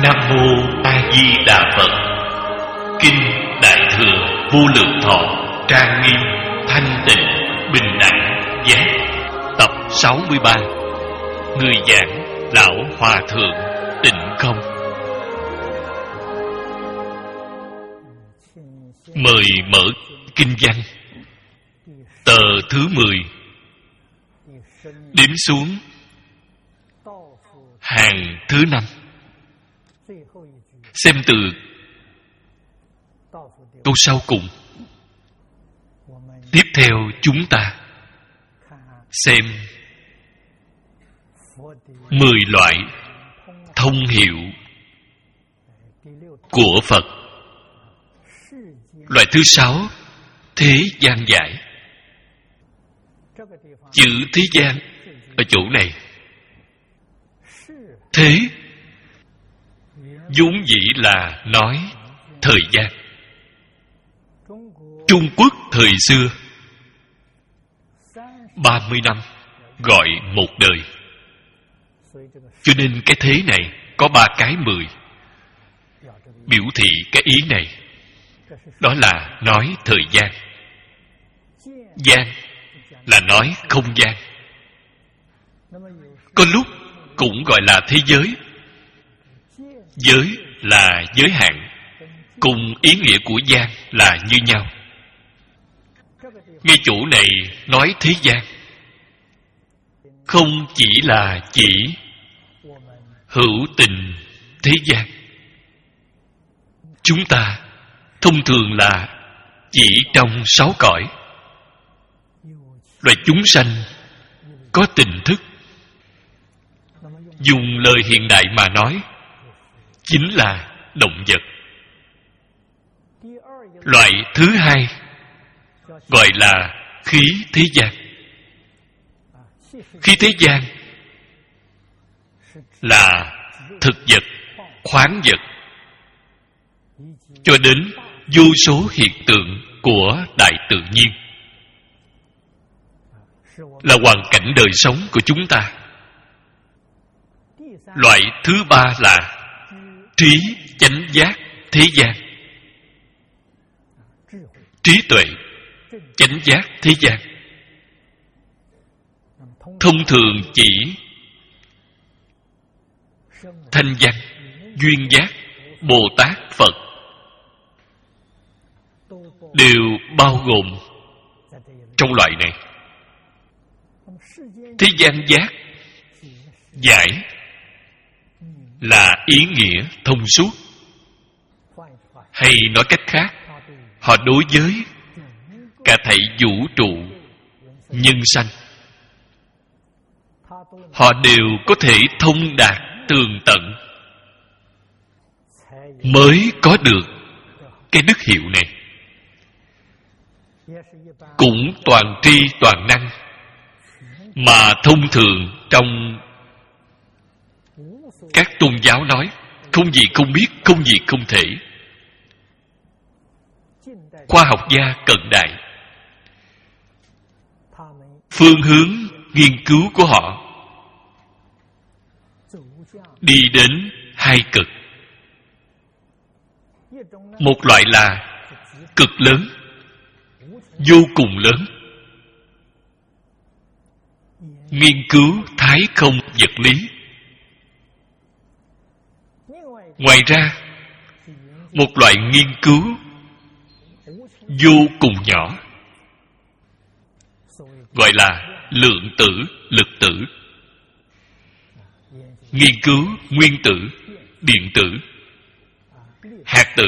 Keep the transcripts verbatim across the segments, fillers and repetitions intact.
Nam Mô A Di Đà Phật. Kinh Đại Thừa Vô Lượng Thọ trang nghiêm thanh tịnh bình đẳng giác. Tập sáu mươi ba. Người giảng Lão Hòa Thượng Tịnh Không. Mời mở kinh văn. Tờ thứ mười. Đếm xuống hàng thứ năm. Xem từ câu sau cùng. Tiếp theo chúng ta xem mười loại thông hiệu của Phật. Loại thứ sáu, thế gian giải. Chữ thế gian ở chỗ này, thế vốn dĩ là nói thời gian. Trung Quốc thời xưa ba mươi năm gọi một đời, cho nên cái thế này có ba cái mười biểu thị cái ý này. Đó là nói thời gian. Gian là nói không gian. Có lúc cũng gọi là thế giới. Giới là giới hạn, cùng ý nghĩa của gian là như nhau. Ngay chỗ này nói thế gian, không chỉ là chỉ hữu tình thế gian. Chúng ta thông thường là chỉ trong sáu cõi. Loài chúng sanh có tình thức. Dùng lời hiện đại mà nói, chính là động vật. Loại thứ hai gọi là khí thế gian. Khí thế gian là thực vật, khoáng vật, cho đến vô số hiện tượng của đại tự nhiên, là hoàn cảnh đời sống của chúng ta. Loại thứ ba là trí chánh giác thế gian. Trí tuệ chánh giác thế gian thông thường chỉ thanh văn, duyên giác, Bồ Tát, Phật đều bao gồm trong loại này. Thế gian giác giải là ý nghĩa thông suốt, hay nói cách khác, họ đối với cả thảy vũ trụ nhân sanh, họ đều có thể thông đạt tường tận, mới có được cái đức hiệu này. Cũng toàn tri toàn năng, mà thông thường trong các tôn giáo nói không gì không biết, không gì không thể. Khoa học gia cận đại, phương hướng nghiên cứu của họ đi đến hai cực. Một loại là cực lớn, vô cùng lớn, nghiên cứu thái không vật lý. Ngoài ra, một loại nghiên cứu vô cùng nhỏ, gọi là lượng tử, lực tử. Nghiên cứu nguyên tử, điện tử, hạt tử.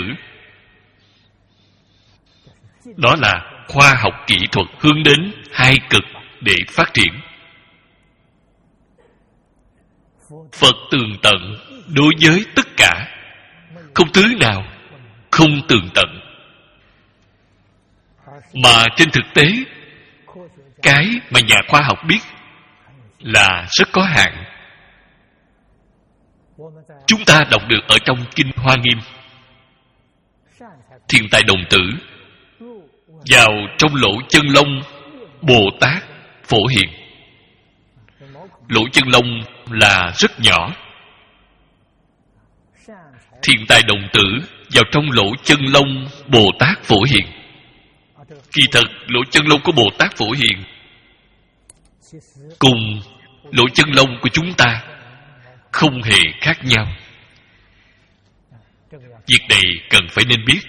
Đó là khoa học kỹ thuật hướng đến hai cực để phát triển. Phật tường tận đối với tất cả, không thứ nào không tường tận. Mà trên thực tế, cái mà nhà khoa học biết là rất có hạn. Chúng ta đọc được ở trong Kinh Hoa Nghiêm, Thiền Tài Đồng Tử vào trong lỗ chân lông Bồ Tát phổ hiện. Lỗ chân lông là rất nhỏ, Thiện tài đồng tử vào trong lỗ chân lông Bồ Tát Phổ Hiền. Kỳ thật lỗ chân lông của Bồ Tát Phổ Hiền cùng lỗ chân lông của chúng ta không hề khác nhau. Việc này cần phải nên biết.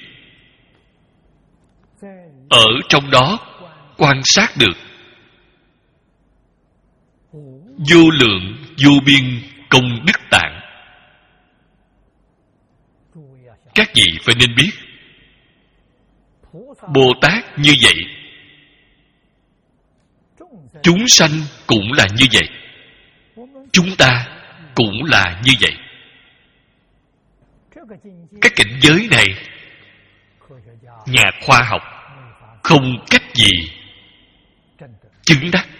Ở trong đó quan sát được vô lượng vô biên công đức tạng. Các vị phải nên biết, Bồ Tát như vậy, chúng sanh cũng là như vậy, chúng ta cũng là như vậy. Cái cảnh giới này, nhà khoa học không cách gì chứng đắc.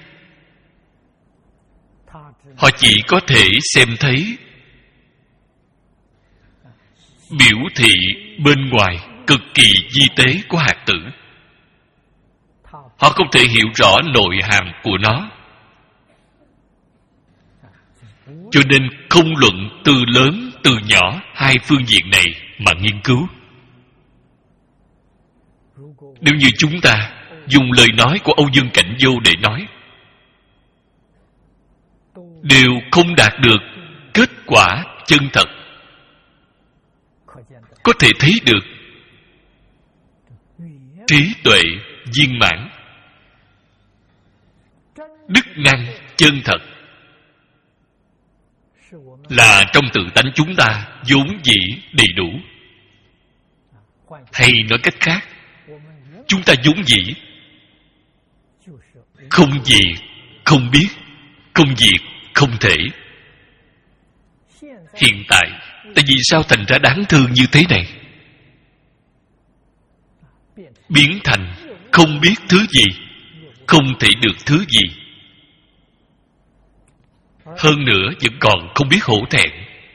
Họ chỉ có thể xem thấy biểu thị bên ngoài cực kỳ vi tế của hạt tử. Họ không thể hiểu rõ nội hàm của nó. Cho nên không luận từ lớn từ nhỏ hai phương diện này mà nghiên cứu. Nếu như chúng ta dùng lời nói của Âu Dương Cảnh Vô để nói, đều không đạt được kết quả chân thật. Có thể thấy được trí tuệ viên mãn, đức năng chân thật là trong tự tánh chúng ta vốn dĩ đầy đủ. Hay nói cách khác, chúng ta vốn dĩ không gì không biết, không diệt không thể. Hiện tại tại vì sao thành ra đáng thương như thế này? Biến thành không biết thứ gì, không thể được thứ gì, hơn nữa vẫn còn không biết hổ thẹn.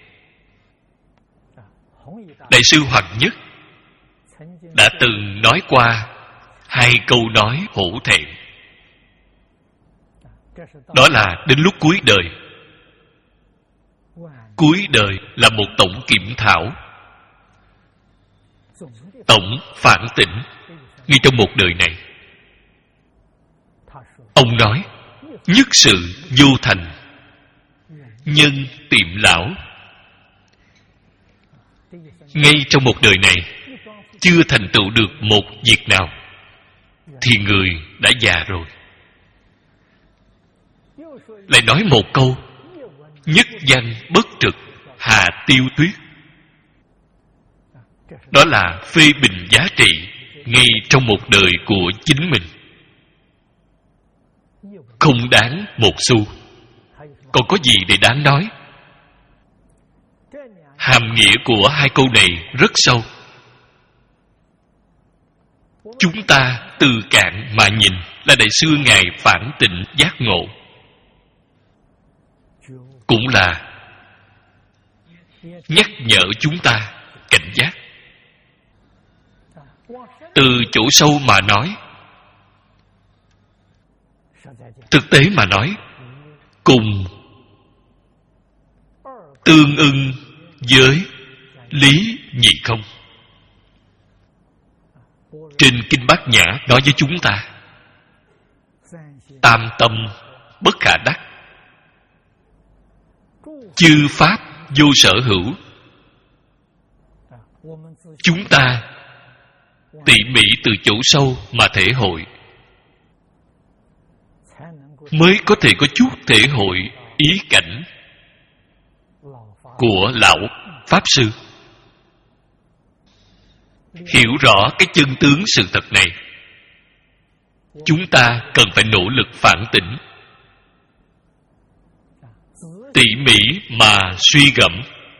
Đại sư Hoàng Nhất đã từng nói qua hai câu nói hổ thẹn. Đó là đến lúc cuối đời. Cuối đời là một tổng kiểm thảo, tổng phản tỉnh ngay trong một đời này. Ông nói, nhất sự vô thành, nhân tiệm lão. Ngay trong một đời này chưa thành tựu được một việc nào thì người đã già rồi. Lại nói một câu, nhất danh bất trực, hà tiêu tuyết. Đó là phê bình giá trị ngay trong một đời của chính mình. Không đáng một xu. Còn có gì để đáng nói? Hàm nghĩa của hai câu này rất sâu. Chúng ta từ cạn mà nhìn là Đại sư Ngài phản tịnh giác ngộ, cũng là nhắc nhở chúng ta cảnh giác. Từ chỗ sâu mà nói, thực tế mà nói, cùng tương ưng với lý nhị không. Trên Kinh Bát Nhã nói với chúng ta, tam tâm bất khả đắc, chư pháp vô sở hữu. Chúng ta tỉ mỉ từ chỗ sâu mà thể hội, mới có thể có chút thể hội ý cảnh của lão Pháp Sư. Hiểu rõ cái chân tướng sự thật này, chúng ta cần phải nỗ lực phản tỉnh, tỉ mỉ mà suy gẫm.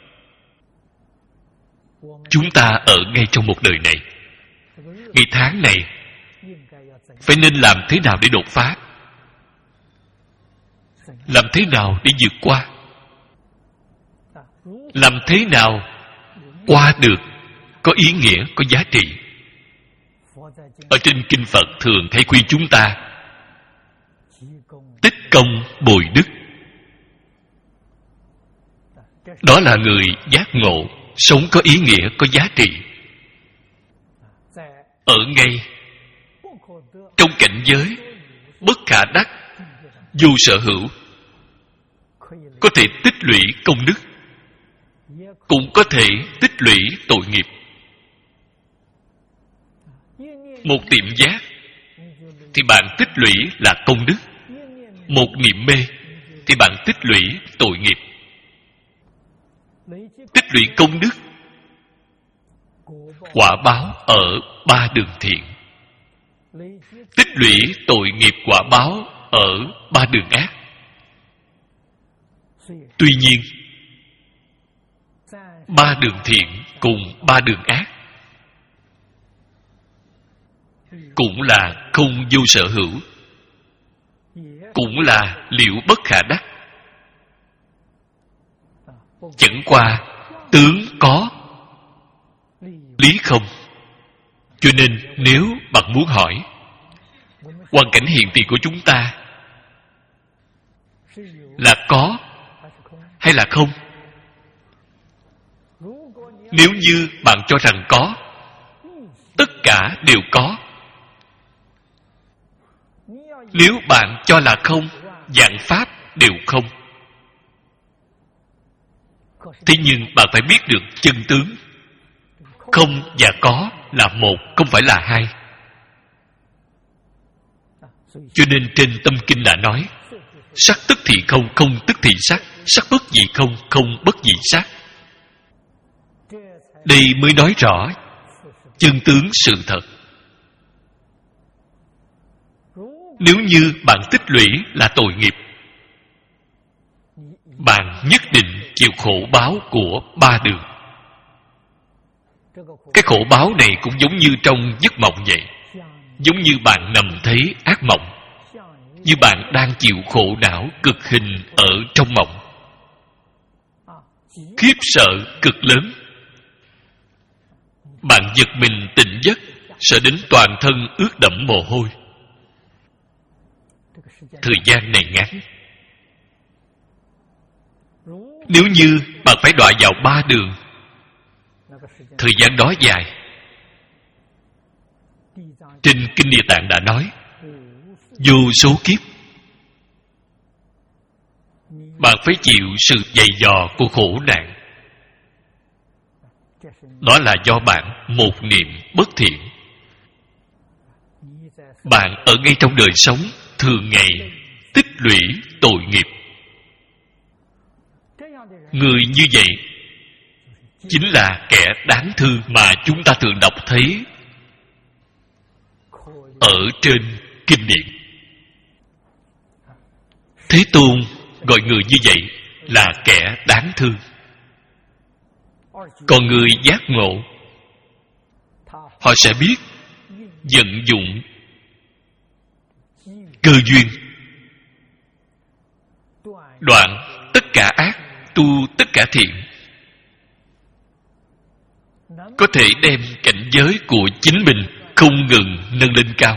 Chúng ta ở ngay trong một đời này, ngày tháng này, phải nên làm thế nào để đột phá, làm thế nào để vượt qua, làm thế nào qua được có ý nghĩa, có giá trị. Ở trên Kinh Phật thường hay khuyên chúng ta tích công bồi đức. Đó là người giác ngộ, sống có ý nghĩa, có giá trị. Ở ngay trong cảnh giới bất khả đắc, vô sở hữu, có thể tích lũy công đức, cũng có thể tích lũy tội nghiệp. Một niệm giác thì bạn tích lũy là công đức, một niệm mê thì bạn tích lũy tội nghiệp. Tích lũy công đức, quả báo ở ba đường thiện. Tích lũy tội nghiệp, quả báo ở ba đường ác. Tuy nhiên, ba đường thiện cùng ba đường ác cũng là không vô sở hữu, cũng là liễu bất khả đắc. Chẳng qua tướng có, lý không. Cho nên nếu bạn muốn hỏi hoàn cảnh hiện tiền của chúng ta là có hay là không, nếu như bạn cho rằng có, tất cả đều có. Nếu bạn cho là không, vạn pháp đều không. Thế nhưng bạn phải biết được chân tướng. Không và có là một, không phải là hai. Cho nên trên Tâm Kinh đã nói, sắc tức thì không, không tức thì sắc, sắc bất dị không, không bất dị sắc. Đây mới nói rõ chân tướng sự thật. Nếu như bạn tích lũy là tội nghiệp, bạn nhất định chịu khổ báo của ba đường. Cái khổ báo này cũng giống như trong giấc mộng vậy. Giống như bạn nằm thấy ác mộng, như bạn đang chịu khổ não cực hình ở trong mộng. Khiếp sợ cực lớn. Bạn giật mình tỉnh giấc, sợ đến toàn thân ướt đẫm mồ hôi. Thời gian này ngắn. Nếu như bạn phải đọa vào ba đường, thời gian đó dài. Trên Kinh Địa Tạng đã nói, vô số kiếp bạn phải chịu sự dày dò của khổ nạn. Đó là do bạn một niệm bất thiện. Bạn ở ngay trong đời sống thường ngày tích lũy tội nghiệp. Người như vậy chính là kẻ đáng thương mà chúng ta thường đọc thấy ở trên kinh điển. Thế Tôn gọi người như vậy là kẻ đáng thương. Còn người giác ngộ, họ sẽ biết vận dụng cơ duyên, đoạn tất cả ác, tu tất cả thiện, có thể đem cảnh giới của chính mình không ngừng nâng lên cao.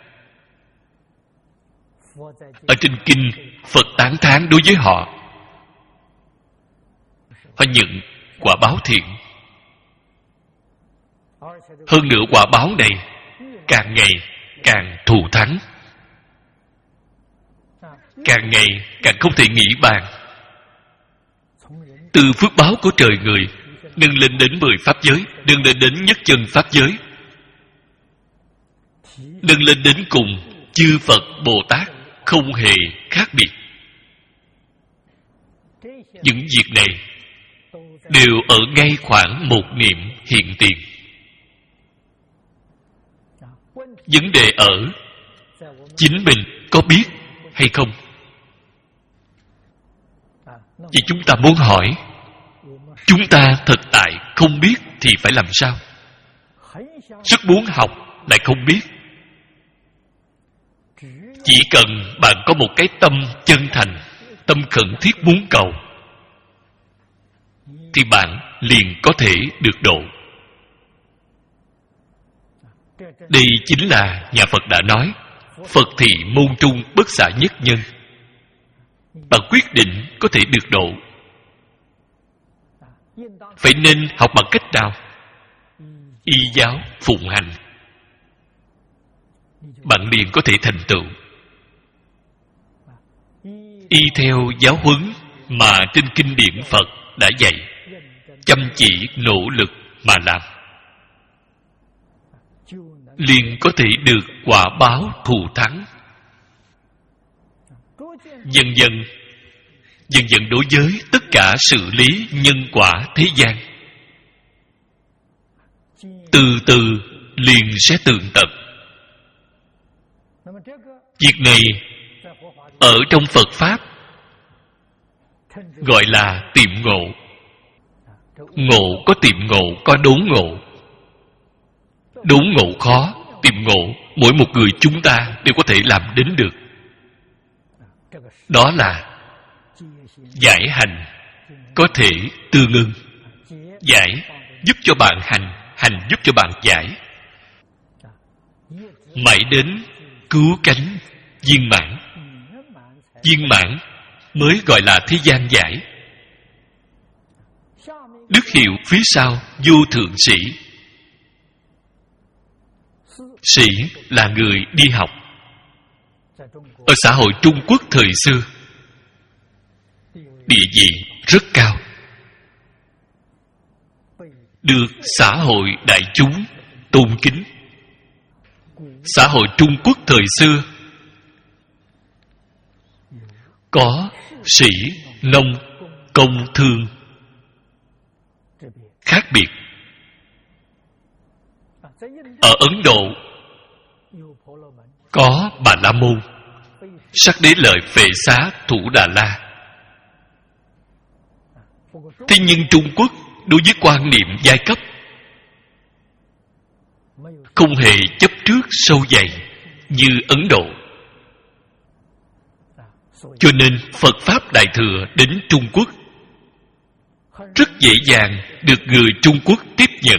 Ở trên kinh, Phật tán thán đối với họ. Họ nhận quả báo thiện. Hơn nữa quả báo này càng ngày càng thù thắng, càng ngày càng không thể nghĩ bàn. Từ phước báo của trời người nâng lên đến mười pháp giới, nâng lên đến nhất chân pháp giới, nâng lên đến cùng chư Phật Bồ Tát không hề khác biệt. Những việc này đều ở ngay khoảng một niệm hiện tiền. Vấn đề ở chính mình có biết hay không. Vì chúng ta muốn hỏi, chúng ta thực tại không biết thì phải làm sao? Rất muốn học lại không biết. Chỉ cần bạn có một cái tâm chân thành, tâm khẩn thiết muốn cầu, thì bạn liền có thể được độ. Đây chính là nhà Phật đã nói, Phật thì môn trung bất xả nhất nhân. Bạn quyết định có thể được độ. Phải nên học bằng cách nào? Y giáo phụng hành, bạn liền có thể thành tựu. Y theo giáo huấn mà trên kinh điển Phật đã dạy, chăm chỉ nỗ lực mà làm, liền có thể được quả báo thù thắng. Dần dần dần dần đối với tất cả sự lý nhân quả thế gian, từ từ liền sẽ tường tận. Việc này ở trong Phật Pháp gọi là tiệm ngộ. Ngộ có tiệm ngộ, có đốn ngộ. Đốn ngộ khó, tiệm ngộ mỗi một người chúng ta đều có thể làm đến được. Đó là giải hành có thể tương ưng. Giải giúp cho bạn hành, hành giúp cho bạn giải, mãi đến cứu cánh viên mãn. Viên mãn mới gọi là thế gian giải. Đức hiệu phía sau vô thượng sĩ. Sĩ là người đi học. Ở xã hội Trung Quốc thời xưa, địa vị rất cao, được xã hội đại chúng tôn kính. Xã hội Trung Quốc thời xưa có sĩ, nông, công, thương khác biệt. Ở Ấn Độ có Bà La Môn, Sắc Đế Lợi Phệ Xá Thủ Đà La. Thế nhưng Trung Quốc đối với quan niệm giai cấp không hề chấp trước sâu dày như Ấn Độ. Cho nên Phật Pháp Đại Thừa đến Trung Quốc rất dễ dàng được người Trung Quốc tiếp nhận.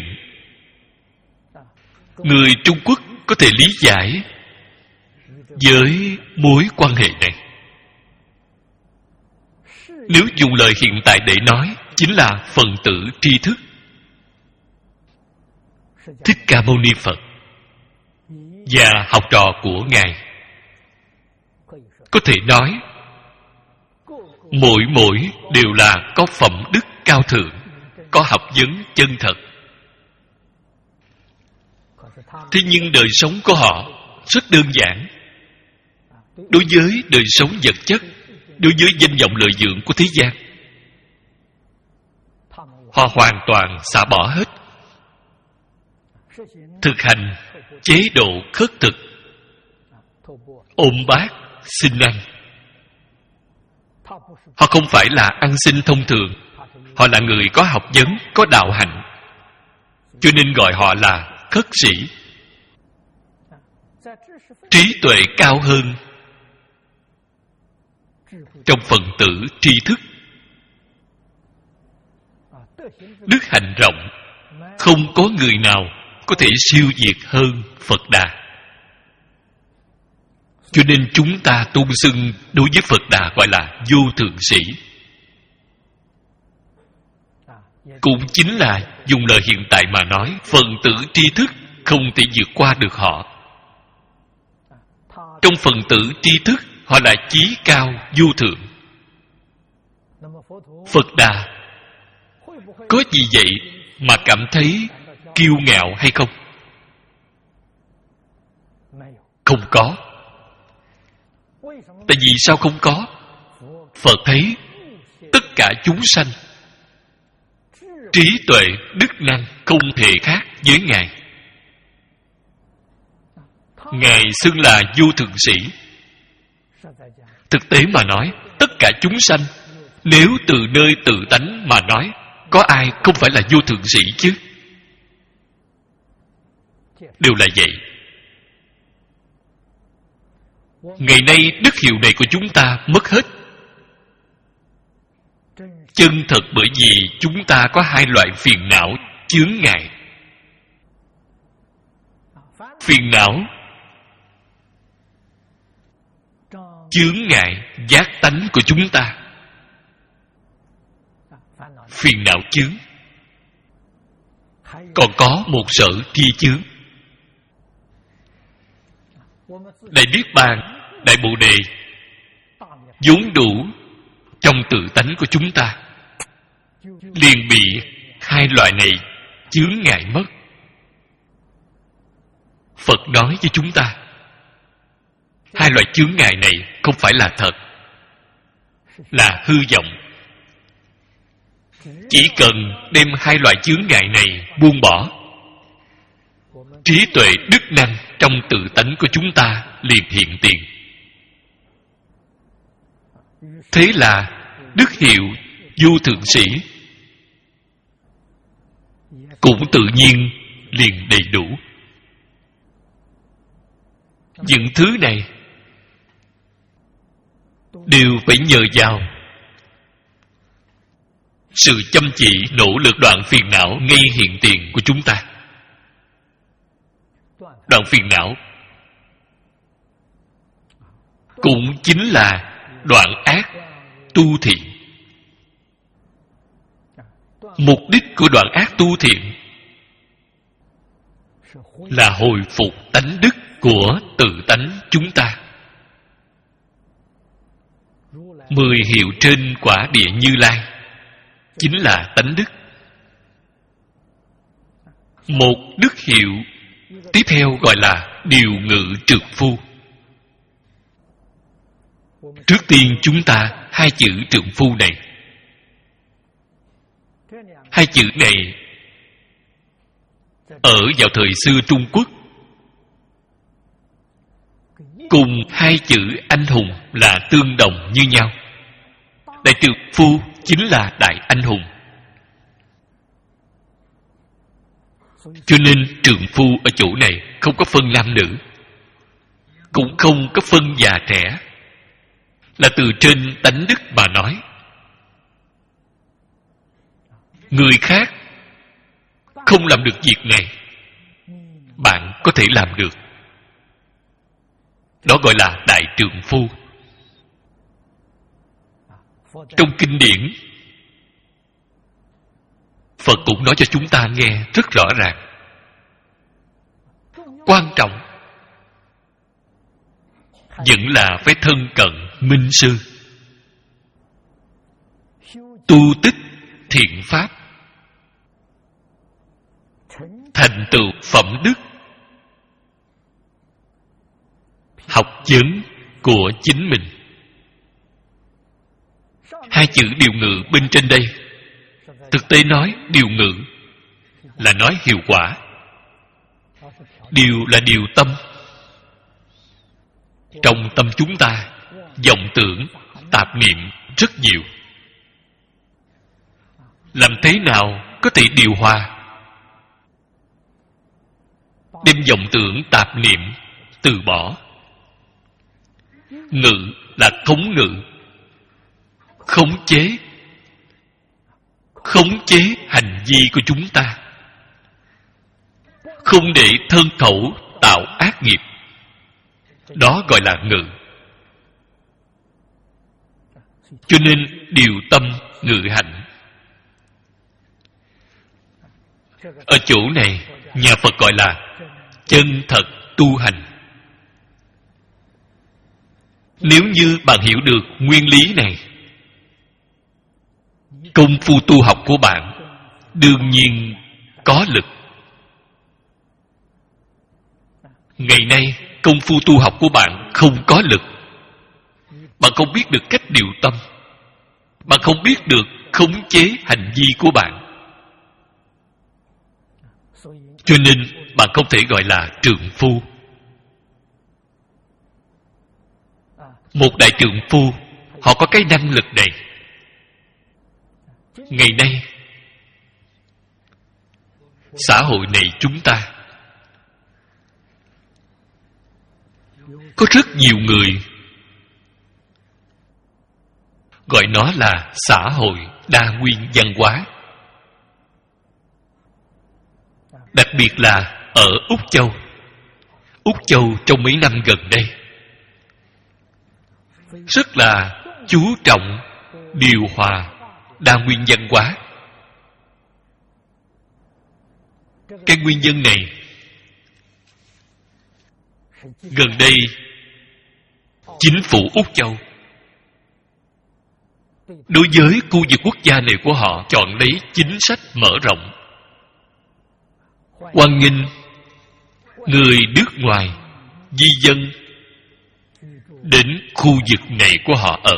Người Trung Quốc có thể lý giải với mối quan hệ này. Nếu dùng lời hiện tại để nói, chính là phần tử tri thức. Thích Ca Mâu Ni Phật và học trò của Ngài có thể nói mỗi mỗi đều là có phẩm đức cao thượng, có học vấn chân thật. Thế nhưng đời sống của họ rất đơn giản. Đối với đời sống vật chất, đối với danh vọng lợi dưỡng của thế gian, họ hoàn toàn xả bỏ hết. Thực hành chế độ khất thực, ôm bát xin ăn. Họ không phải là ăn xin thông thường, họ là người có học vấn, có đạo hạnh, cho nên gọi họ là khất sĩ. Trí tuệ cao hơn trong phần tử tri thức. Đức hạnh rộng, không có người nào có thể siêu việt hơn Phật Đà. Cho nên chúng ta tôn xưng đối với Phật Đà gọi là vô thượng sĩ. Cũng chính là dùng lời hiện tại mà nói, phần tử tri thức không thể vượt qua được họ. Trong phần tử tri thức, họ là chí cao vô thượng. Phật Đà có gì vậy mà cảm thấy kiêu ngạo hay không? Không có. Tại vì sao không có? Phật thấy tất cả chúng sanh trí tuệ, đức năng không thể khác với Ngài. Ngài xưng là vô thượng sĩ. Thực tế mà nói, tất cả chúng sanh nếu từ nơi tự tánh mà nói, có ai không phải là vô thượng sĩ chứ? Đều là vậy. Ngày nay đức hiệu này của chúng ta mất hết. Chân thật bởi vì chúng ta có hai loại phiền não chướng ngại. Phiền não chướng ngại giác tánh của chúng ta. Phiền não chướng còn có một sở tri chướng. Đại Niết Bàn, Đại Bồ Đề vốn đủ trong tự tánh của chúng ta, liền bị hai loại này chướng ngại mất. Phật nói với chúng ta, hai loại chướng ngại này không phải là thật, là hư vọng. Chỉ cần đem hai loại chướng ngại này buông bỏ, trí tuệ đức năng trong tự tánh của chúng ta liền hiện tiền. Thế là đức hiệu vô thượng sĩ cũng tự nhiên liền đầy đủ. Những thứ này đều phải nhờ vào sự chăm chỉ nỗ lực đoạn phiền não ngay hiện tiền của chúng ta. Đoạn phiền não cũng chính là đoạn ác tu thiện. Mục đích của đoạn ác tu thiện là hồi phục tánh đức của tự tánh chúng ta. Mười hiệu trên quả địa Như Lai chính là tánh đức. Một đức hiệu tiếp theo gọi là điều ngự trược phu. Trước tiên chúng ta hai chữ trượng phu này, hai chữ này ở vào thời xưa Trung Quốc cùng hai chữ anh hùng là tương đồng như nhau. Đại trượng phu chính là đại anh hùng. Cho nên trượng phu ở chỗ này không có phân nam nữ, cũng không có phân già trẻ, là từ trên tánh đức mà nói. Người khác không làm được việc này, bạn có thể làm được. Đó gọi là đại trượng phu. Trong kinh điển, Phật cũng nói cho chúng ta nghe rất rõ ràng. Quan trọng vẫn là phải thân cận minh sư, tu tích thiện pháp, thành tựu phẩm đức, học vấn của chính mình. Hai chữ điều ngự bên trên đây, thực tế nói điều ngự là nói hiệu quả. Điều là điều tâm. Trong tâm chúng ta, vọng tưởng, tạp niệm rất nhiều. Làm thế nào có thể điều hòa? Đem vọng tưởng, tạp niệm từ bỏ. Ngự là khống ngự, khống chế, khống chế hành vi của chúng ta, không để thân khẩu tạo ác nghiệp. Đó gọi là ngự. Cho nên điều tâm ngự hạnh. Ở chỗ này, nhà Phật gọi là chân thật tu hành. Nếu như bạn hiểu được nguyên lý này, công phu tu học của bạn đương nhiên có lực. Ngày nay, công phu tu học của bạn không có lực. Bạn không biết được cách điều tâm. Bạn không biết được khống chế hành vi của bạn. Cho nên, bạn không thể gọi là trượng phu. Một đại trượng phu, họ có cái năng lực này. Ngày nay, xã hội này chúng ta có rất nhiều người gọi nó là xã hội đa nguyên văn hóa. Đặc biệt là ở Úc Châu. Úc Châu trong mấy năm gần đây rất là chú trọng điều hòa đa nguyên văn hóa. Cái nguyên nhân này gần đây chính phủ Úc Châu đối với khu vực quốc gia này của họ chọn lấy chính sách mở rộng, hoan nghênh người nước ngoài di dân đến khu vực này của họ ở.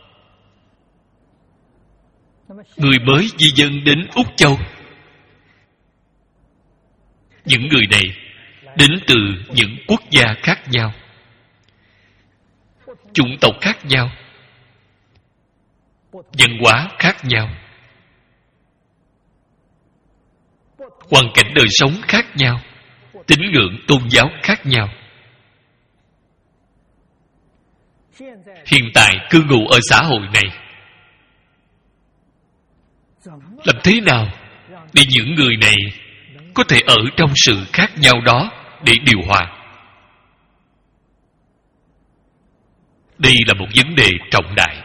Người mới di dân đến Úc Châu, những người này đến từ những quốc gia khác nhau, chủng tộc khác nhau, văn hóa khác nhau, hoàn cảnh đời sống khác nhau, tín ngưỡng tôn giáo khác nhau. Hiện tại cư ngụ ở xã hội này, làm thế nào để những người này có thể ở trong sự khác nhau đó để điều hòa? Đây là một vấn đề trọng đại.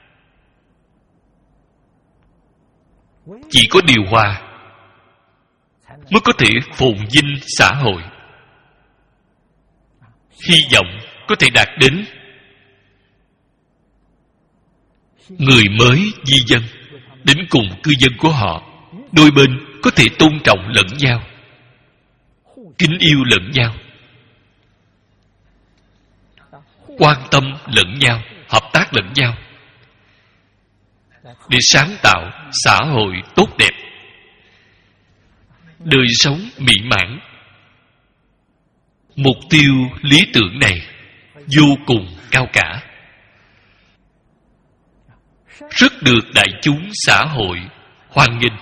Chỉ có điều hòa mới có thể phồn vinh xã hội. Hy vọng có thể đạt đến người mới di dân đến cùng cư dân của họ, đôi bên có thể tôn trọng lẫn nhau, kính yêu lẫn nhau, quan tâm lẫn nhau, hợp tác lẫn nhau, để sáng tạo xã hội tốt đẹp, đời sống mỹ mãn. Mục tiêu lý tưởng này vô cùng cao cả, rất được đại chúng xã hội hoan nghênh.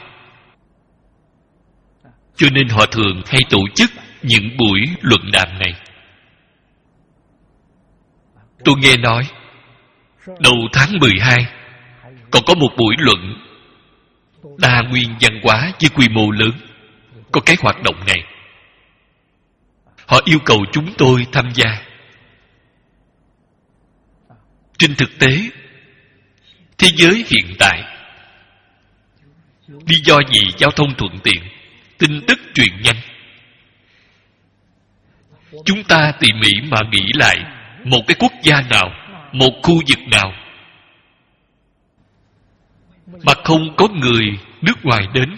Cho nên họ thường hay tổ chức những buổi luận đàm này. Tôi nghe nói đầu tháng mười hai còn có một buổi luận đa nguyên văn hóa với quy mô lớn. Có cái hoạt động này, họ yêu cầu chúng tôi tham gia. Trên thực tế, thế giới hiện tại, lý do gì giao thông thuận tiện, tin tức truyền nhanh? Chúng ta tỉ mỉ mà nghĩ lại, một cái quốc gia nào, một khu vực nào mà không có người nước ngoài đến,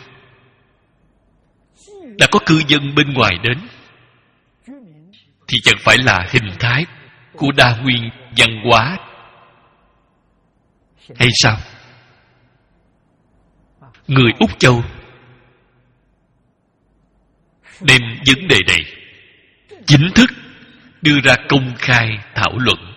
đã có cư dân bên ngoài đến, thì chẳng phải là hình thái của đa nguyên văn hóa hay sao? Người Úc Châu đem vấn đề này chính thức đưa ra công khai thảo luận,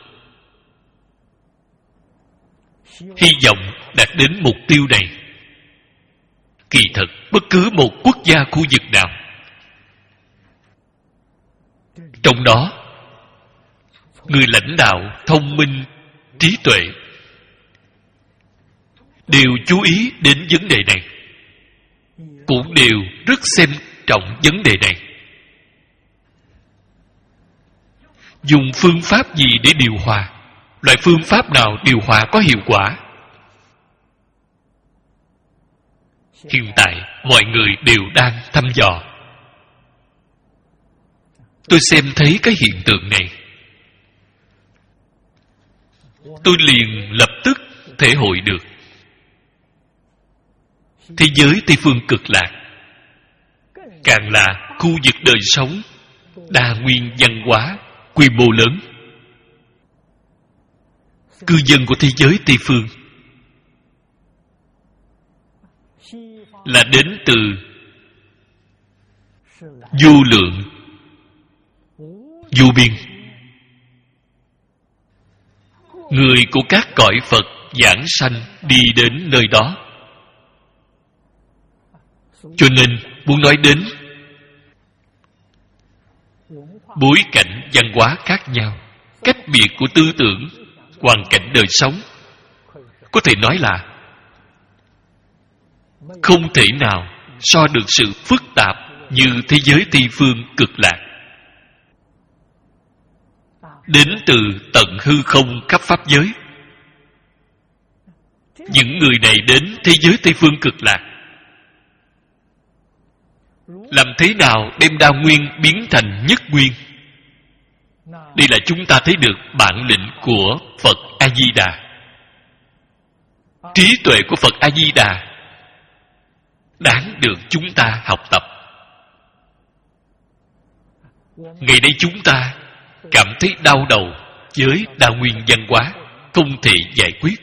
hy vọng đạt đến mục tiêu này. Kỳ thực bất cứ một quốc gia khu vực nào, trong đó người lãnh đạo thông minh trí tuệ đều chú ý đến vấn đề này, cũng đều rất xem trọng vấn đề này. Dùng phương pháp gì để điều hòa? Loại phương pháp nào điều hòa có hiệu quả? Hiện tại mọi người đều đang thăm dò. Tôi xem thấy cái hiện tượng này, tôi liền lập tức thể hội được thế giới Tây phương cực lạc càng là khu vực đời sống đa nguyên văn hóa quy mô lớn. Cư dân của thế giới Tây phương là đến từ vô lượng vô biên, người của các cõi Phật giảng sanh đi đến nơi đó. Cho nên muốn nói đến bối cảnh văn hóa khác nhau, cách biệt của tư tưởng, hoàn cảnh đời sống, có thể nói là không thể nào so được sự phức tạp như thế giới Tây phương cực lạc. Đến từ tận hư không khắp pháp giới, những người này đến thế giới Tây phương cực lạc Làm thế nào đem đa nguyên biến thành nhất nguyên? Đây là chúng ta thấy được bản lĩnh của Phật A-di-đà. Trí tuệ của Phật A-di-đà đáng được chúng ta học tập. Ngày nay chúng ta cảm thấy đau đầu với đa nguyên văn hóa, không thể giải quyết.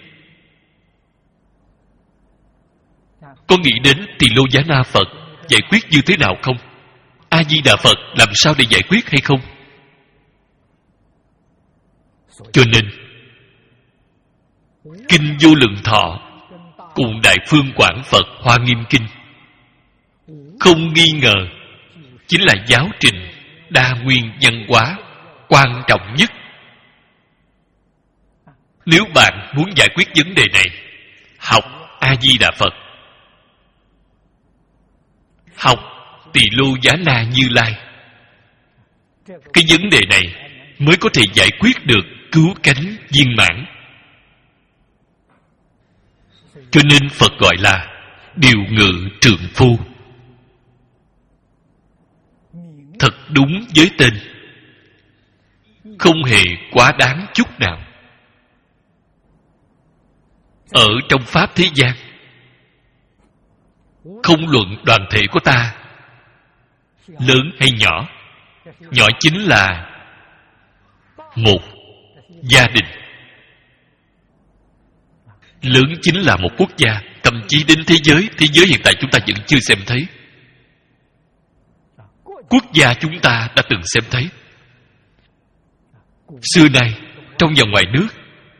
Có nghĩ đến Tỳ Lô Giá Na Phật giải quyết như thế nào không? A-di-đà Phật làm sao để giải quyết hay không? Cho nên Kinh Vô Lượng Thọ cùng Đại Phương Quảng Phật Hoa Nghiêm Kinh không nghi ngờ chính là giáo trình đa nguyên văn hóa quan trọng nhất. Nếu bạn muốn giải quyết vấn đề này, học A-di-đà Phật, học Tỳ Lô Giá Na Như Lai, cái vấn đề này mới có thể giải quyết được cứu cánh viên mãn. Cho nên Phật gọi là điều ngự trượng phu. Thật đúng với tên, không hề quá đáng chút nào. Ở trong Pháp thế gian, không luận đoàn thể của ta lớn hay nhỏ, nhỏ chính là một gia đình, lớn chính là một quốc gia, thậm chí đến thế giới. Thế giới hiện tại chúng ta vẫn chưa xem thấy. Quốc gia chúng ta đã từng xem thấy. Xưa nay, trong và ngoài nước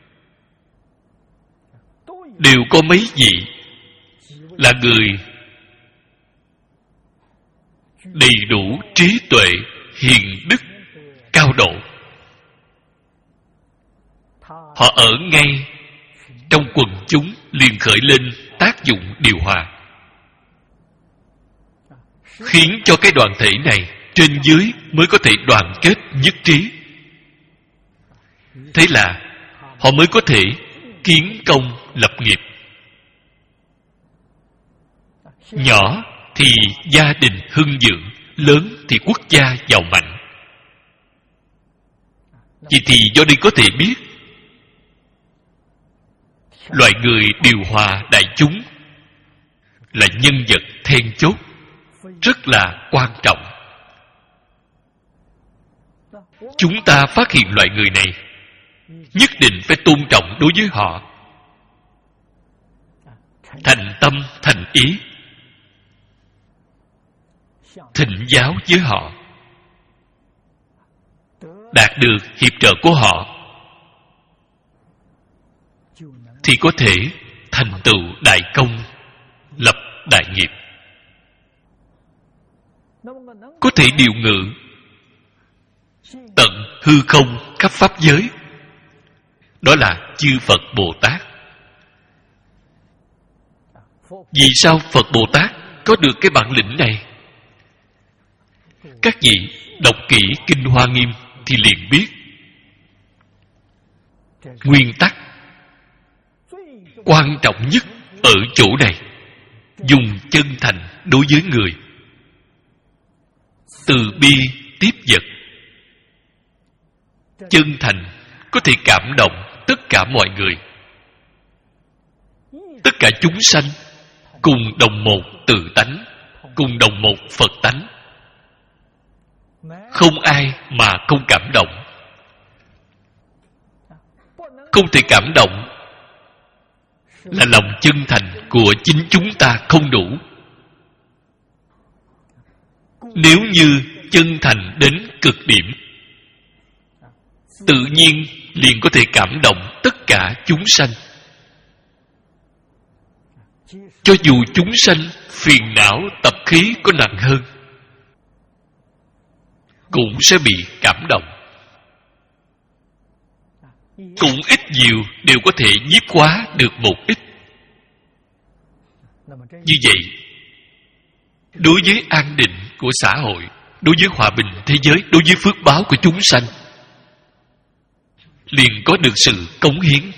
đều có mấy vị là người đầy đủ trí tuệ, hiền đức, cao độ. Họ ở ngay trong quần chúng liền khởi lên tác dụng điều hòa, khiến cho cái đoàn thể này trên dưới mới có thể đoàn kết nhất trí. Thế là họ mới có thể kiến công lập nghiệp. Nhỏ thì gia đình hưng vượng, lớn thì quốc gia giàu mạnh. Vậy thì do đây có thể biết, loại người điều hòa đại chúng là nhân vật then chốt, rất là quan trọng. Chúng ta phát hiện loại người này, nhất định phải tôn trọng đối với họ, thành tâm thành ý thỉnh giáo với họ, đạt được hiệp trợ của họ, thì có thể thành tựu đại công, lập đại nghiệp. Có thể điều ngự tận hư không khắp pháp giới. Đó là chư Phật Bồ Tát. Vì sao Phật Bồ Tát có được cái bản lĩnh này? Các vị đọc kỹ Kinh Hoa Nghiêm thì liền biết. Nguyên tắc quan trọng nhất ở chỗ này, dùng chân thành đối với người, từ bi tiếp vật. Chân thành có thể cảm động tất cả mọi người. Tất cả chúng sanh cùng đồng một tự tánh, cùng đồng một Phật tánh, không ai mà không cảm động. Không thể cảm động là lòng chân thành của chính chúng ta không đủ. Nếu như chân thành đến cực điểm, tự nhiên liền có thể cảm động tất cả chúng sanh. Cho dù chúng sanh phiền não tập khí có nặng hơn, cũng sẽ bị cảm động. Cũng ít nhiều đều có thể nhiếp hóa được một ít. Như vậy, đối với an định của xã hội, đối với hòa bình thế giới, đối với phước báo của chúng sanh, liền có được sự cống hiến.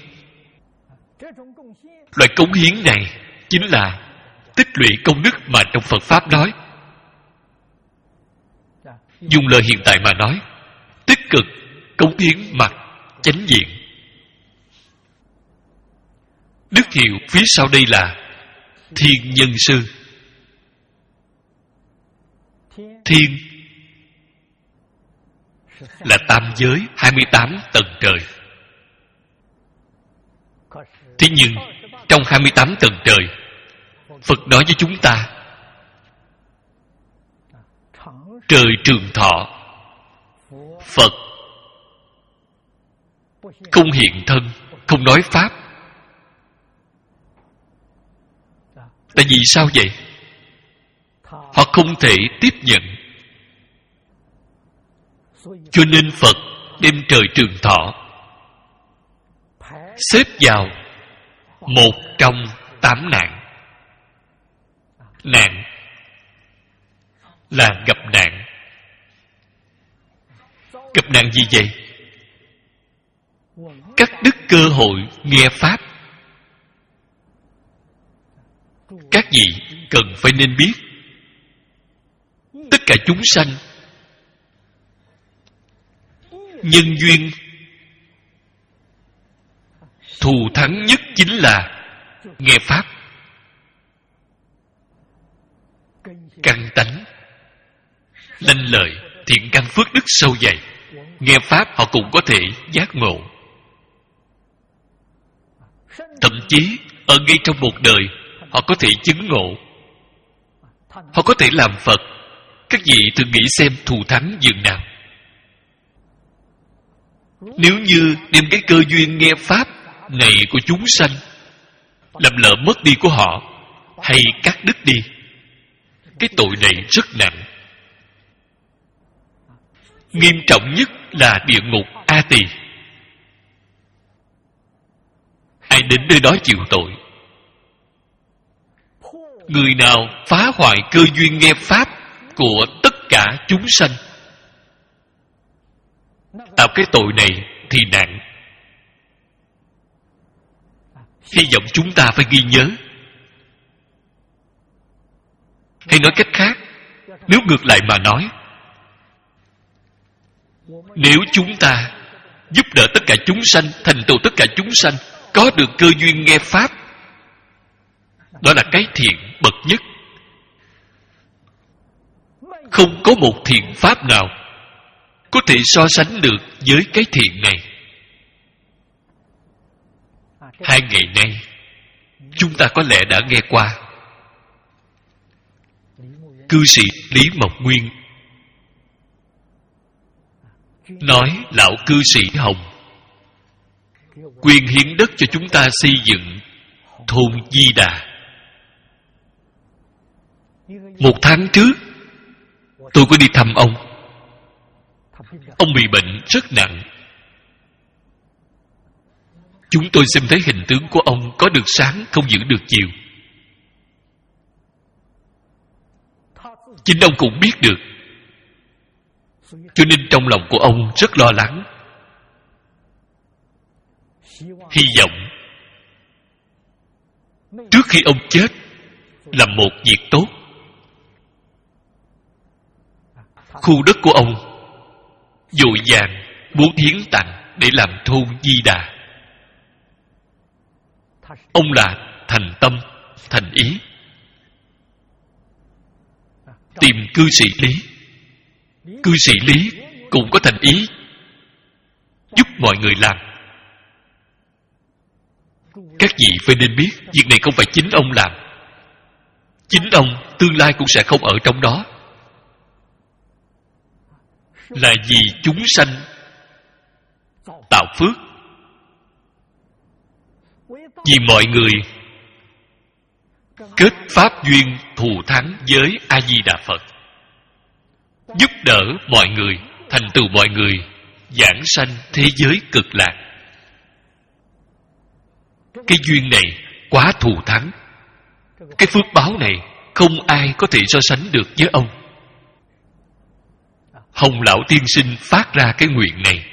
Loại cống hiến này chính là tích lũy công đức mà trong Phật Pháp nói. Dùng lời hiện tại mà nói, tích cực cống hiến mặt chánh diện. Đức hiệu phía sau đây là thiên nhân sư. Thiên là tam giới hai mươi tám tầng trời. Thế nhưng trong hai mươi tám tầng trời, Phật nói với chúng ta, trời trường thọ, Phật không hiện thân, không nói pháp. Tại vì sao vậy? Họ không thể tiếp nhận. Cho nên Phật đem trời trường thọ xếp vào một trong tám nạn. Nạn là gặp nạn. Gặp nạn gì vậy? Cắt đứt cơ hội nghe pháp. Các vị cần phải nên biết, tất cả chúng sanh nhân duyên thù thắng nhất chính là nghe pháp. Căn tánh, lanh lợi, thiện căn phước đức sâu dày, nghe pháp họ cũng có thể giác ngộ. Thậm chí ở ngay trong một đời họ có thể chứng ngộ, họ có thể làm Phật. Các vị thử nghĩ xem thù thắng dường nào. Nếu như đem cái cơ duyên nghe pháp này của chúng sanh làm lỡ mất đi của họ, hay cắt đứt đi, cái tội này rất nặng. Nghiêm trọng nhất là địa ngục A Tỳ. Ai đến nơi đó chịu tội? Người nào phá hoại cơ duyên nghe pháp của tất cả chúng sanh, tạo cái tội này thì nặng. Hy vọng chúng ta phải ghi nhớ. Hay nói cách khác, nếu ngược lại mà nói, nếu chúng ta giúp đỡ tất cả chúng sanh, thành tựu tất cả chúng sanh có được cơ duyên nghe pháp, đó là cái thiện bậc nhất. Không có một thiện pháp nào có thể so sánh được với cái thiện này. Hai ngày nay chúng ta có lẽ đã nghe qua cư sĩ Lý Mộc Nguyên nói lão cư sĩ Hồng quyên hiến đất cho chúng ta xây dựng thôn Di Đà. Một tháng trước tôi có đi thăm ông. Ông bị bệnh rất nặng. Chúng tôi xem thấy hình tướng của ông có được sáng, không giữ được chiều. Chính ông cũng biết được, cho nên trong lòng của ông rất lo lắng. Hy vọng trước khi ông chết làm một việc tốt. Khu đất của ông vội vàng muốn hiến tặng để làm thôn Di Đà. Ông là thành tâm, thành ý. Tìm cư sĩ Lý. Cư sĩ Lý cũng có thành ý giúp mọi người làm. Các vị phải nên biết, việc này không phải chính ông làm. Chính ông tương lai cũng sẽ không ở trong đó. Là vì chúng sanh tạo phước, vì mọi người kết pháp duyên thù thắng với A Di Đà Phật, giúp đỡ mọi người, thành tựu mọi người giảng sanh thế giới cực lạc. Cái duyên này quá thù thắng. Cái phước báo này không ai có thể so sánh được với ông. Hồng lão tiên sinh phát ra cái nguyện này.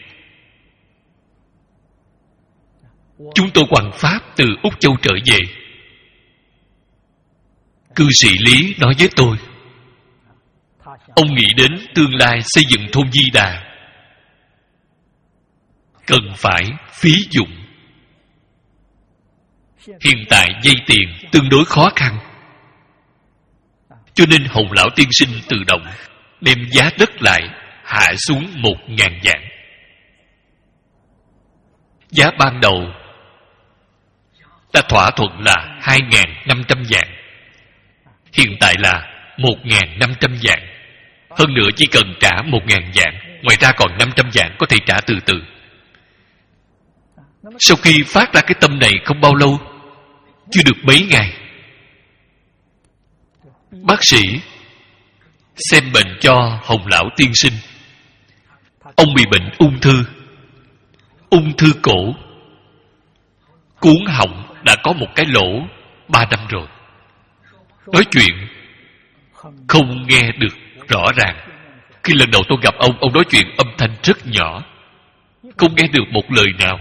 Chúng tôi hoằng pháp từ Úc Châu trở về. Cư sĩ Lý nói với tôi, Ông nghĩ đến tương lai xây dựng thôn Di Đà cần phải phí dụng. Hiện tại vay tiền tương đối khó khăn, cho nên Hồng Lão Tiên Sinh tự động đem giá đất lại hạ xuống một ngàn vạn. Giá ban đầu ta thỏa thuận là hai ngàn năm trăm vạn, hiện tại là một ngàn năm trăm vạn. Hơn nữa chỉ cần trả một ngàn vạn, ngoài ra còn năm trăm vạn có thể trả từ từ. Sau khi phát ra cái tâm này không bao lâu, chưa được mấy ngày, bác sĩ xem bệnh cho Hồng Lão Tiên Sinh. Ông bị bệnh ung thư, ung thư cổ, cuống họng đã có một cái lỗ ba năm rồi. Nói chuyện không nghe được rõ ràng. Khi lần đầu tôi gặp ông, ông nói chuyện âm thanh rất nhỏ, không nghe được một lời nào.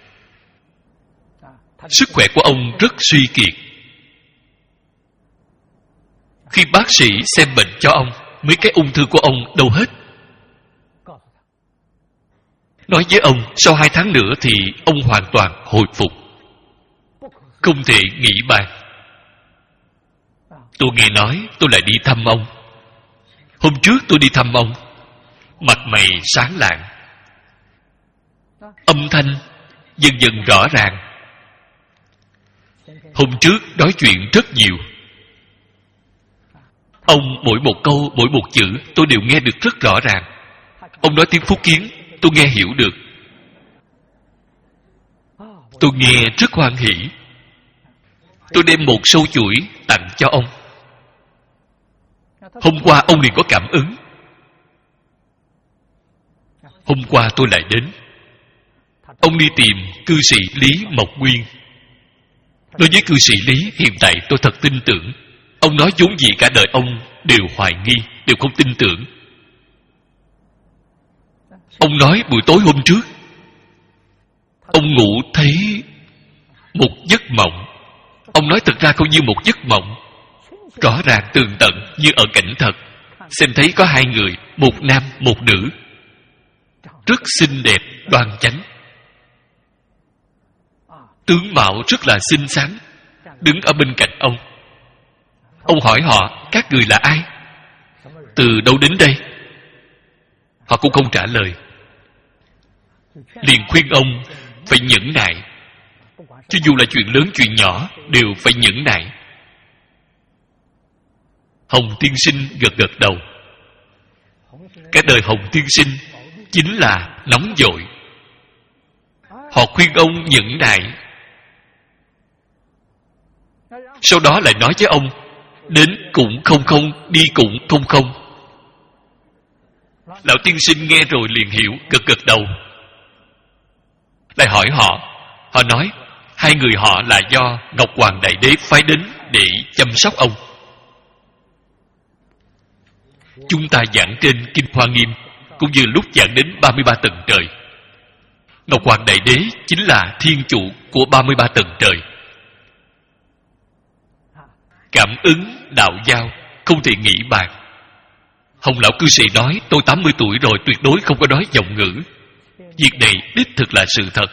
Sức khỏe của ông rất suy kiệt. Khi bác sĩ xem bệnh cho ông, mấy cái ung thư của ông đâu hết. Nói với ông, sau hai tháng nữa thì ông hoàn toàn hồi phục, không thể nghĩ bàn. Tôi nghe nói, tôi lại đi thăm ông. Hôm trước tôi đi thăm ông, mặt mày sáng lạng, âm thanh dần dần rõ ràng. Hôm trước nói chuyện rất nhiều. Ông mỗi một câu, mỗi một chữ tôi đều nghe được rất rõ ràng. Ông nói tiếng Phúc Kiến, tôi nghe hiểu được. Tôi nghe rất hoan hỉ. Tôi đem một sâu chuỗi tặng cho ông. Hôm qua ông liền có cảm ứng. Hôm qua tôi lại đến. Ông đi tìm cư sĩ Lý Mộc Nguyên. Nói với cư sĩ Lý, hiện tại tôi thật tin tưởng. Ông nói vốn gì cả đời ông đều hoài nghi, đều không tin tưởng. Ông nói buổi tối hôm trước, ông ngủ thấy một giấc mộng. Ông nói thật ra không như một giấc mộng, rõ ràng tường tận như ở cảnh thật. Xem thấy có hai người, một nam một nữ, rất xinh đẹp, đoan chánh, tướng mạo rất là xinh xắn, đứng ở bên cạnh ông. Ông hỏi họ, các người là ai, từ đâu đến đây? Họ cũng không trả lời. Liền khuyên ông phải nhẫn nại, cho dù là chuyện lớn chuyện nhỏ đều phải nhẫn nại. Hồng Tiên Sinh gật gật đầu. Cái đời Hồng Tiên Sinh chính là nóng vội. Họ khuyên ông nhẫn nại, sau đó lại nói với ông, đến cũng không không, đi cũng không không. Lão Tiên Sinh nghe rồi liền hiểu, gật gật đầu. Lại hỏi họ, họ nói hai người họ là do Ngọc Hoàng Đại Đế phái đến để chăm sóc ông. Chúng ta giảng trên Kinh Hoa Nghiêm cũng như lúc giảng đến ba mươi ba tầng trời. Ngọc Hoàng Đại Đế chính là thiên chủ của ba mươi ba tầng trời. Cảm ứng đạo giao không thể nghĩ bàn. Hồng Lão cư sĩ nói, tôi tám mươi tuổi rồi, tuyệt đối không có nói giọng ngữ. Việc này đích thực là sự thật.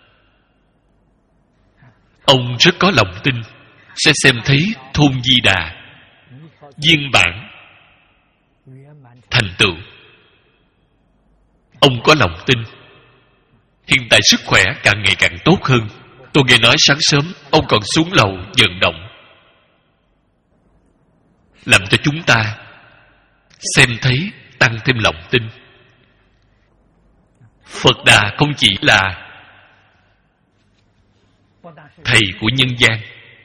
Ông rất có lòng tin sẽ xem thấy thôn Di Đà viên bản thành tựu. Ông có lòng tin. Hiện tại sức khỏe càng ngày càng tốt hơn. Tôi nghe nói sáng sớm ông còn xuống lầu vận động, làm cho chúng ta xem thấy, tăng thêm lòng tin. Phật Đà không chỉ là thầy của nhân gian,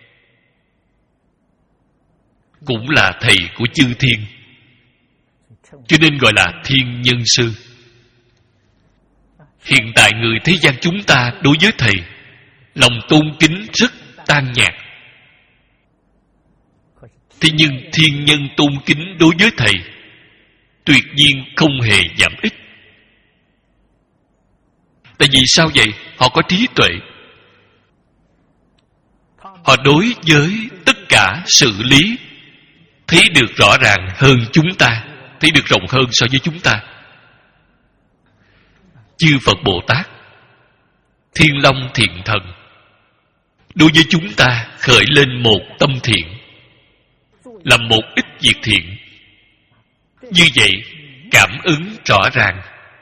cũng là thầy của chư thiên, cho nên gọi là thiên nhân sư. Hiện tại người thế gian chúng ta đối với thầy lòng tôn kính rất tan nhạt. Thế nhưng thiên nhân tôn kính đối với thầy tuyệt nhiên không hề giảm ít. Tại vì sao vậy? Họ có trí tuệ. Họ đối với tất cả sự lý thấy được rõ ràng hơn chúng ta. thấy được rộng hơn so với chúng ta. Chư Phật Bồ Tát, Thiên Long Thiện Thần, đối với chúng ta khởi lên một tâm thiện, làm một ít việc thiện. Như vậy, cảm ứng rõ ràng,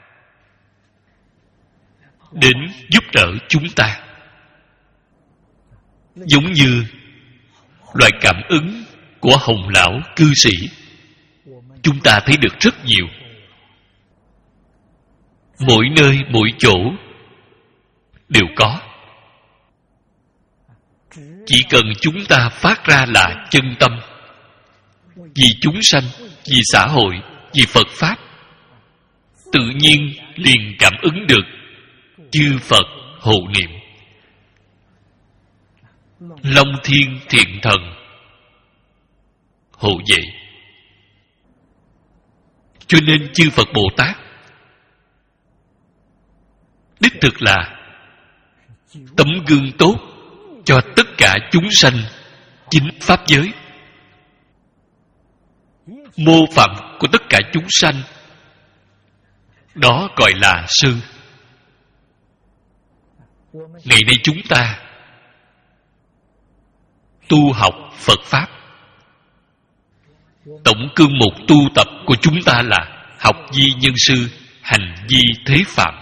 đến giúp đỡ chúng ta. Giống như loại cảm ứng của Hồng Lão cư sĩ, chúng ta thấy được rất nhiều. Mỗi nơi, mỗi chỗ đều có. Chỉ cần chúng ta phát ra là chân tâm, vì chúng sanh, vì xã hội, vì Phật Pháp, tự nhiên liền cảm ứng được chư Phật hộ niệm. Long Thiên Thiện Thần hộ vệ. Cho nên chư Phật Bồ Tát đích thực là tấm gương tốt cho tất cả chúng sanh chính pháp giới. Mô phạm của tất cả chúng sanh, đó gọi là sư. Ngày nay chúng ta tu học Phật Pháp, tổng cương mục tu tập của chúng ta là học vi nhân sư, hành vi thế phạm.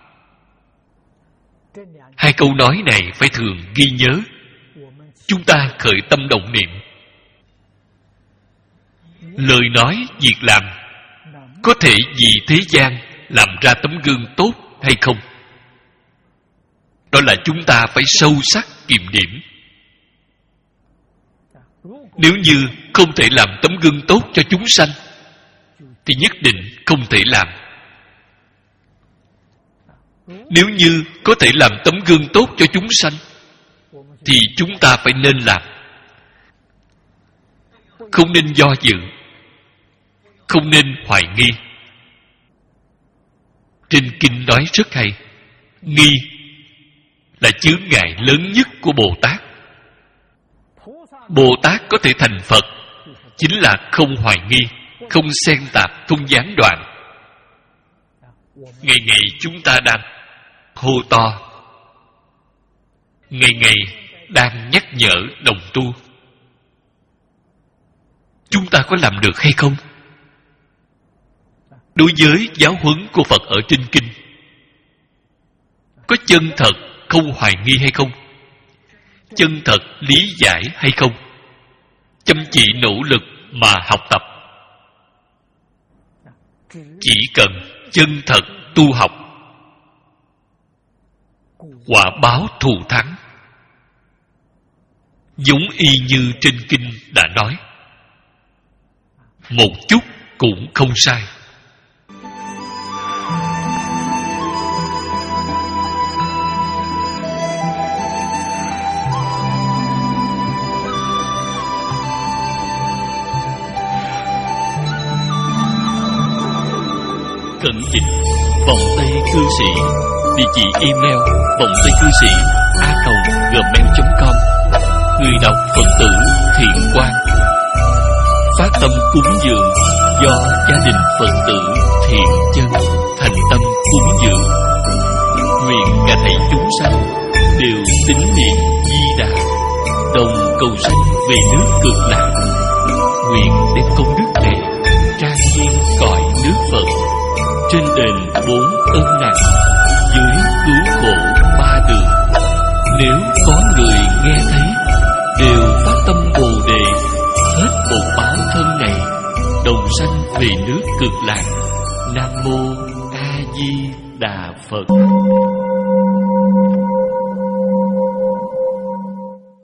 Hai câu nói này phải thường ghi nhớ. Chúng ta khởi tâm động niệm, lời nói, việc làm có thể vì thế gian làm ra tấm gương tốt hay không? Đó là chúng ta phải sâu sắc kiểm điểm. Nếu như không thể làm tấm gương tốt cho chúng sanh, thì nhất định không thể làm. Nếu như có thể làm tấm gương tốt cho chúng sanh, thì chúng ta phải nên làm. Không nên do dự, không nên hoài nghi. Trên kinh nói rất hay, nghi là chướng ngại lớn nhất của Bồ Tát. Bồ Tát có thể thành Phật chính là không hoài nghi, không xen tạp, không gián đoạn. Ngày ngày chúng ta đang hô to, ngày ngày đang nhắc nhở đồng tu. Chúng ta có làm được hay không? Đối với giáo huấn của Phật ở trên kinh, có chân thật không hoài nghi hay không? Chân thật lý giải hay không? Chăm chỉ nỗ lực mà học tập. Chỉ cần chân thật tu học, quả báo thù thắng. Giống y như trên kinh đã nói, một chút cũng không sai. Cẩn dịch vọng tây cư sĩ, địa chỉ email vọng tây cư sĩ a còng gmail chấm com. Người đọc Phật tử Thiện Quang. Phát tâm cúng dường do gia đình Phật tử Thiện Chân thành tâm cúng dường. Nguyện cả thảy chúng sanh đều tín niệm Di Đà, đồng cầu sanh về nước Cực Lạc. Nguyện đem công đức này trang nghiêm cõi nước Phật, trên đền bốn ân nặng, dưới cứu khổ ba đường. Nếu có người nghe thấy, đều phát tâm Bồ Đề, hết bổn báo thân này, đồng sanh về nước Cực Lạc. Nam mô A Di Đà Phật.